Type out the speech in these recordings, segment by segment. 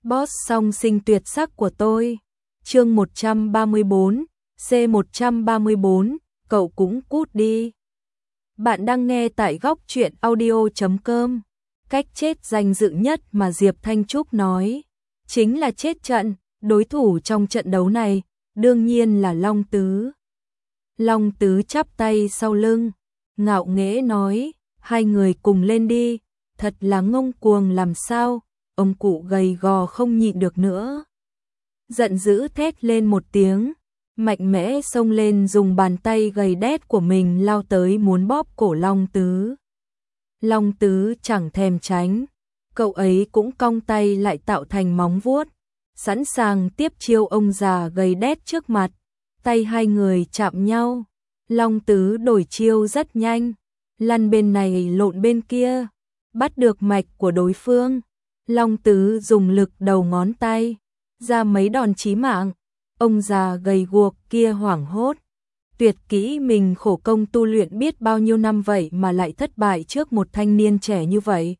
Boss song sinh tuyệt sắc của tôi. Chương 134, C134, cậu cũng cút đi. Bạn đang nghe tại góc truyện audio.com. Cách chết danh dự nhất mà Diệp Thanh Trúc nói chính là chết trận. Đối thủ trong trận đấu này đương nhiên là Long Tứ. Long Tứ chắp tay sau lưng, ngạo nghễ nói, hai người cùng lên đi. Thật là ngông cuồng làm sao. Ông cụ gầy gò không nhịn được nữa, giận dữ thét lên một tiếng, mạnh mẽ xông lên, dùng bàn tay gầy đét của mình lao tới muốn bóp cổ Long Tứ. Long Tứ chẳng thèm tránh, cậu ấy cũng cong tay lại tạo thành móng vuốt, sẵn sàng tiếp chiêu ông già gầy đét trước mặt. Tay hai người chạm nhau, Long Tứ đổi chiêu rất nhanh, lăn bên này lộn bên kia, bắt được mạch của đối phương. Long Tứ dùng lực đầu ngón tay ra mấy đòn chí mạng. Ông già gầy guộc kia hoảng hốt, tuyệt kỹ mình khổ công tu luyện biết bao nhiêu năm vậy mà lại thất bại trước một thanh niên trẻ như vậy.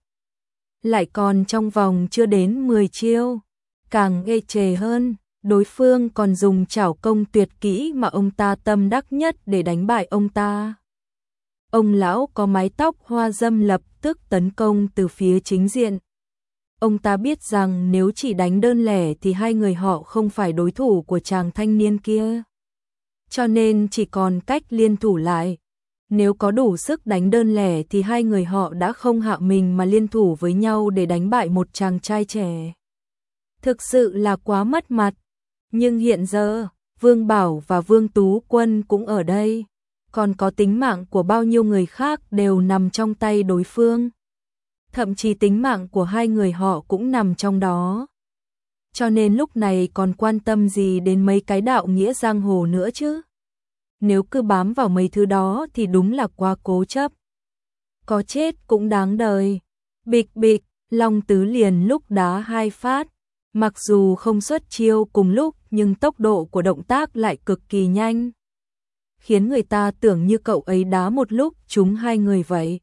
Lại còn trong vòng chưa đến 10 chiêu. Càng ghê chề hơn, đối phương còn dùng trảo công tuyệt kỹ mà ông ta tâm đắc nhất để đánh bại ông ta. Ông lão có mái tóc hoa dâm lập tức tấn công từ phía chính diện. Ông ta biết rằng nếu chỉ đánh đơn lẻ thì hai người họ không phải đối thủ của chàng thanh niên kia. Cho nên chỉ còn cách liên thủ lại. Nếu có đủ sức đánh đơn lẻ thì hai người họ đã không hạ mình mà liên thủ với nhau để đánh bại một chàng trai trẻ. Thực sự là quá mất mặt. Nhưng hiện giờ, Vương Bảo và Vương Tú Quân cũng ở đây. Còn có tính mạng của bao nhiêu người khác đều nằm trong tay đối phương. Thậm chí tính mạng của hai người họ cũng nằm trong đó. Cho nên lúc này còn quan tâm gì đến mấy cái đạo nghĩa giang hồ nữa chứ? Nếu cứ bám vào mấy thứ đó thì đúng là quá cố chấp. Có chết cũng đáng đời. Bịch bịch, Long Tứ liền lúc đá hai phát. Mặc dù không xuất chiêu cùng lúc nhưng tốc độ của động tác lại cực kỳ nhanh, khiến người ta tưởng như cậu ấy đá một lúc trúng hai người vậy.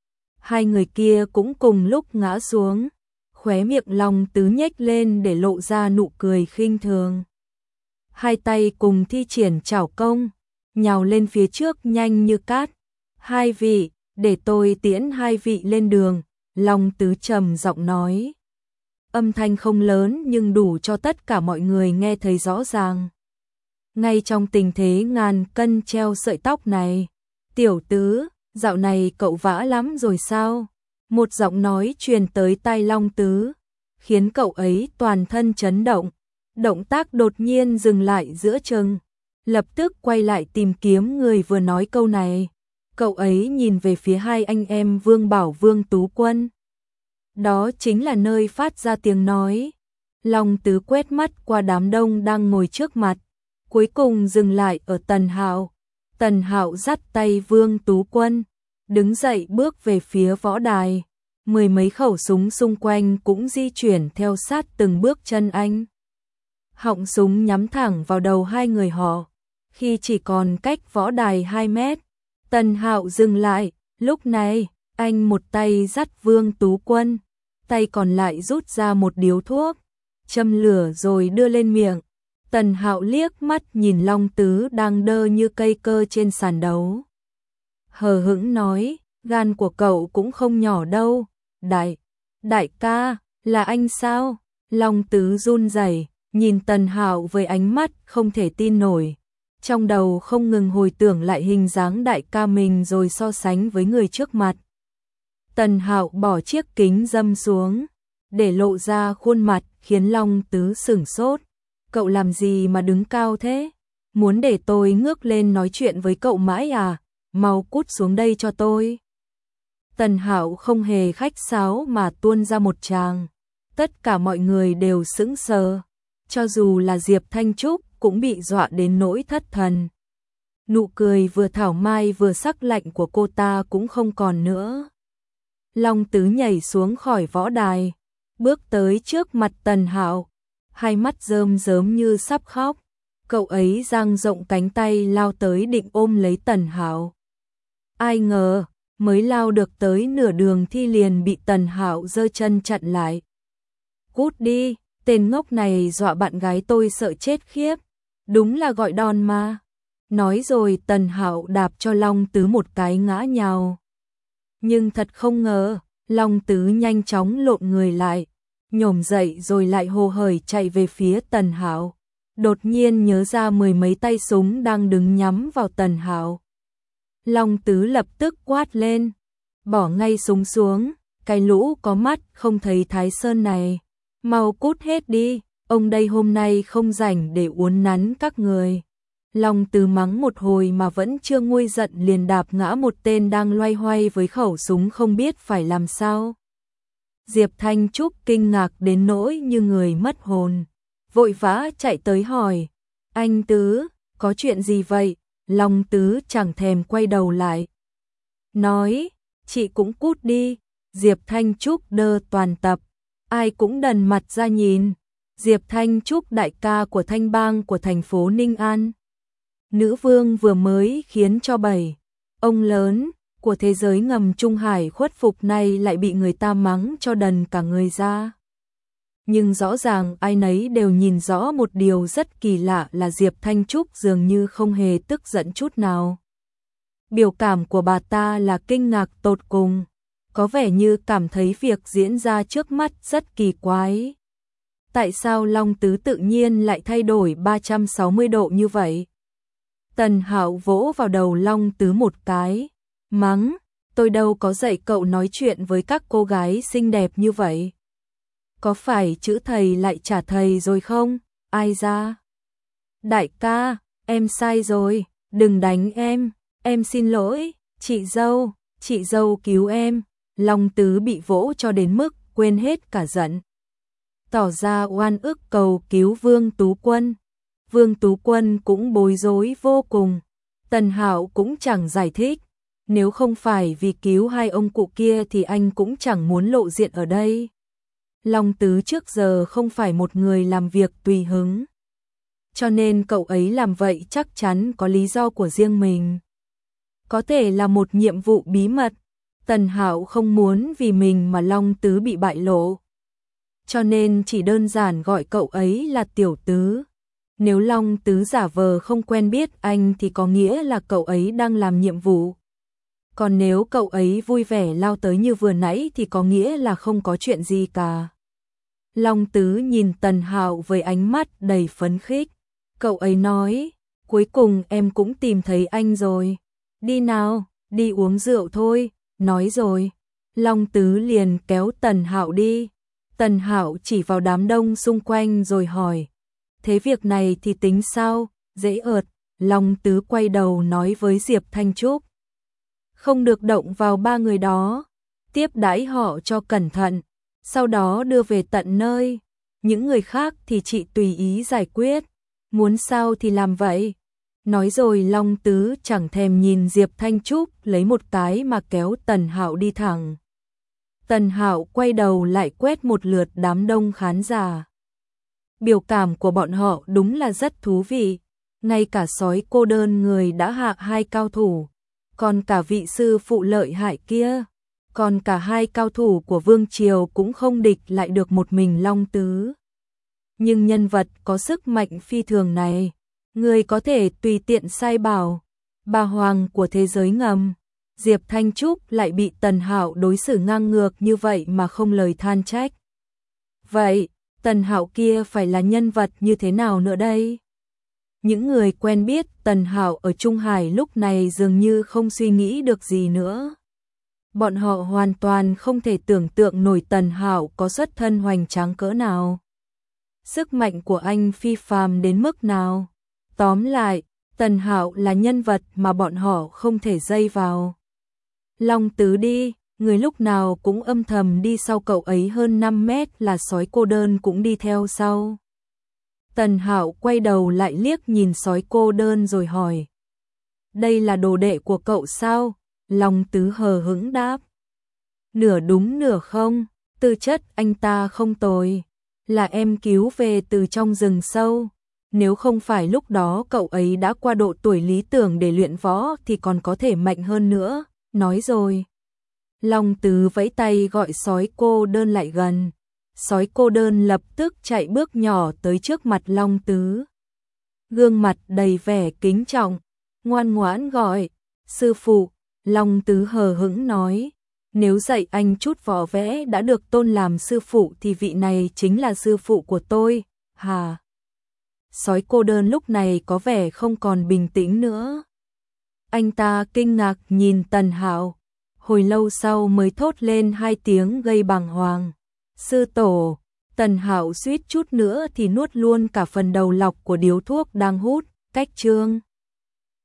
Hai người kia cũng cùng lúc ngã xuống, khóe miệng Long Tứ nhếch lên để lộ ra nụ cười khinh thường. Hai tay cùng thi triển trảo công, nhào lên phía trước nhanh như cát. Hai vị, để tôi tiễn hai vị lên đường, Long Tứ trầm giọng nói. Âm thanh không lớn nhưng đủ cho tất cả mọi người nghe thấy rõ ràng. Ngay trong tình thế ngàn cân treo sợi tóc này, tiểu Tứ, dạo này cậu vã lắm rồi sao? Một giọng nói truyền tới tai Long Tứ, khiến cậu ấy toàn thân chấn động. Động tác đột nhiên dừng lại giữa chừng, lập tức quay lại tìm kiếm người vừa nói câu này. Cậu ấy nhìn về phía hai anh em Vương Bảo Vương Tú Quân. Đó chính là nơi phát ra tiếng nói. Long Tứ quét mắt qua đám đông đang ngồi trước mặt, cuối cùng dừng lại ở Tần Hạo. Tần Hạo dắt tay Vương Tú Quân, đứng dậy bước về phía võ đài. Mười mấy khẩu súng xung quanh cũng di chuyển theo sát từng bước chân anh. Họng súng nhắm thẳng vào đầu hai người họ. Khi chỉ còn cách võ đài 2 mét, Tần Hạo dừng lại. Lúc này, anh một tay dắt Vương Tú Quân, tay còn lại rút ra một điếu thuốc, châm lửa rồi đưa lên miệng. Tần Hạo liếc mắt nhìn Long Tứ đang đơ như cây cơ trên sàn đấu, hờ hững nói, gan của cậu cũng không nhỏ đâu. Đại ca, là anh sao? Long Tứ run rẩy, nhìn Tần Hạo với ánh mắt không thể tin nổi. Trong đầu không ngừng hồi tưởng lại hình dáng đại ca mình rồi so sánh với người trước mặt. Tần Hạo bỏ chiếc kính râm xuống, để lộ ra khuôn mặt khiến Long Tứ sửng sốt. Cậu làm gì mà đứng cao thế? Muốn để tôi ngước lên nói chuyện với cậu mãi à? Mau cút xuống đây cho tôi. Tần Hạo không hề khách sáo mà tuôn ra một tràng. Tất cả mọi người đều sững sờ. Cho dù là Diệp Thanh Trúc cũng bị dọa đến nỗi thất thần. Nụ cười vừa thảo mai vừa sắc lạnh của cô ta cũng không còn nữa. Long Tứ nhảy xuống khỏi võ đài, bước tới trước mặt Tần Hạo, hai mắt rơm rớm như sắp khóc. Cậu ấy dang rộng cánh tay lao tới định ôm lấy Tần Hạo. Ai ngờ, mới lao được tới nửa đường thì liền bị Tần Hạo giơ chân chặn lại. Cút đi, Tên ngốc này dọa bạn gái tôi sợ chết khiếp, đúng là gọi đòn mà. Nói rồi Tần Hạo đạp cho Long Tứ một cái ngã nhào. Nhưng thật không ngờ, Long Tứ nhanh chóng lộn người lại, nhổm dậy rồi lại hồ hởi chạy về phía Tần Hạo. Đột nhiên nhớ ra mười mấy tay súng đang đứng nhắm vào Tần Hạo. Long Tứ lập tức quát lên, bỏ ngay súng xuống, cái lũ có mắt không thấy Thái Sơn này, mau cút hết đi, ông đây hôm nay không rảnh để uốn nắn các người. Long Tứ mắng một hồi mà vẫn chưa nguôi giận liền đạp ngã một tên đang loay hoay với khẩu súng không biết phải làm sao. Diệp Thanh Trúc kinh ngạc đến nỗi như người mất hồn, vội vã chạy tới hỏi, anh Tứ, có chuyện gì vậy? Long Tứ chẳng thèm quay đầu lại, nói, chị cũng cút đi. Diệp Thanh Trúc đơ toàn tập, ai cũng đần mặt ra nhìn. Diệp Thanh Trúc đại ca của Thanh Bang của thành phố Ninh An. Nữ vương vừa mới khiến cho bảy ông lớn của thế giới ngầm Trung Hải khuất phục này lại bị người ta mắng cho đần cả người ra. Nhưng rõ ràng ai nấy đều nhìn rõ một điều rất kỳ lạ là Diệp Thanh Trúc dường như không hề tức giận chút nào. Biểu cảm của bà ta là kinh ngạc tột cùng, có vẻ như cảm thấy việc diễn ra trước mắt rất kỳ quái. Tại sao Long Tứ tự nhiên lại thay đổi 360 độ như vậy? Tần Hạo vỗ vào đầu Long Tứ một cái, mắng, tôi đâu có dạy cậu nói chuyện với các cô gái xinh đẹp như vậy. Có phải chữ thầy lại trả thầy rồi không? Ai ra? Đại ca, em sai rồi, đừng đánh em xin lỗi, chị dâu cứu em. Long Tứ bị vỗ cho đến mức quên hết cả giận, tỏ ra oan ức cầu cứu Vương Tú Quân. Vương Tú Quân cũng bối rối vô cùng. Tần Hạo cũng chẳng giải thích, nếu không phải vì cứu hai ông cụ kia thì anh cũng chẳng muốn lộ diện ở đây. Long Tứ trước giờ không phải một người làm việc tùy hứng, cho nên cậu ấy làm vậy chắc chắn có lý do của riêng mình. Có thể là một nhiệm vụ bí mật. Tần Hạo không muốn vì mình mà Long Tứ bị bại lộ, cho nên chỉ đơn giản gọi cậu ấy là Tiểu Tứ. Nếu Long Tứ giả vờ không quen biết anh thì có nghĩa là cậu ấy đang làm nhiệm vụ. Còn nếu cậu ấy vui vẻ lao tới như vừa nãy thì có nghĩa là không có chuyện gì cả. Long Tứ nhìn Tần Hạo với ánh mắt đầy phấn khích. Cậu ấy nói, cuối cùng em cũng tìm thấy anh rồi. Đi nào, đi uống rượu thôi. Nói rồi, Long Tứ liền kéo Tần Hạo đi. Tần Hạo chỉ vào đám đông xung quanh rồi hỏi, thế việc này thì tính sao? Dễ ợt. Long Tứ quay đầu nói với Diệp Thanh Trúc, không được động vào ba người đó, tiếp đãi họ cho cẩn thận, sau đó đưa về tận nơi. Những người khác thì chị tùy ý giải quyết, muốn sao thì làm vậy. Nói rồi Long Tứ chẳng thèm nhìn Diệp Thanh Trúc lấy một cái mà kéo Tần Hạo đi thẳng. Tần Hạo quay đầu lại quét một lượt đám đông khán giả. Biểu cảm của bọn họ đúng là rất thú vị. Ngay cả sói cô đơn người đã hạ hai cao thủ, còn cả vị sư phụ lợi hại kia, còn cả hai cao thủ của Vương Triều cũng không địch lại được một mình Long Tứ. Nhưng nhân vật có sức mạnh phi thường này, người có thể tùy tiện sai bảo, bà hoàng của thế giới ngầm, Diệp Thanh Trúc lại bị Tần Hạo đối xử ngang ngược như vậy mà không lời than trách. Vậy, Tần Hạo kia phải là nhân vật như thế nào nữa đây? Những người quen biết Tần Hạo ở Trung Hải lúc này dường như không suy nghĩ được gì nữa. Bọn họ hoàn toàn không thể tưởng tượng nổi Tần Hạo có xuất thân hoành tráng cỡ nào. Sức mạnh của anh phi phàm đến mức nào. Tóm lại, Tần Hạo là nhân vật mà bọn họ không thể dây vào. Long Tứ đi, người lúc nào cũng âm thầm đi sau cậu ấy hơn 5 mét là sói cô đơn cũng đi theo sau. Tần Hạo quay đầu lại liếc nhìn sói cô đơn rồi hỏi, đây là đồ đệ của cậu sao? Long Tứ hờ hững đáp, nửa đúng nửa không, tư chất anh ta không tồi, là em cứu về từ trong rừng sâu. Nếu không phải lúc đó cậu ấy đã qua độ tuổi lý tưởng để luyện võ thì còn có thể mạnh hơn nữa. Nói rồi, Long Tứ vẫy tay gọi sói cô đơn lại gần. Sói cô đơn lập tức chạy bước nhỏ tới trước mặt Long Tứ. Gương mặt đầy vẻ kính trọng, ngoan ngoãn gọi, sư phụ. Long Tứ hờ hững nói, nếu dạy anh chút võ vẽ đã được tôn làm sư phụ thì vị này chính là sư phụ của tôi, hà. Sói cô đơn lúc này có vẻ không còn bình tĩnh nữa. Anh ta kinh ngạc nhìn Tần Hạo, hồi lâu sau mới thốt lên hai tiếng gây bàng hoàng. Sư tổ. Tần Hạo suýt chút nữa thì nuốt luôn cả phần đầu lọc của điếu thuốc đang hút. Cách chương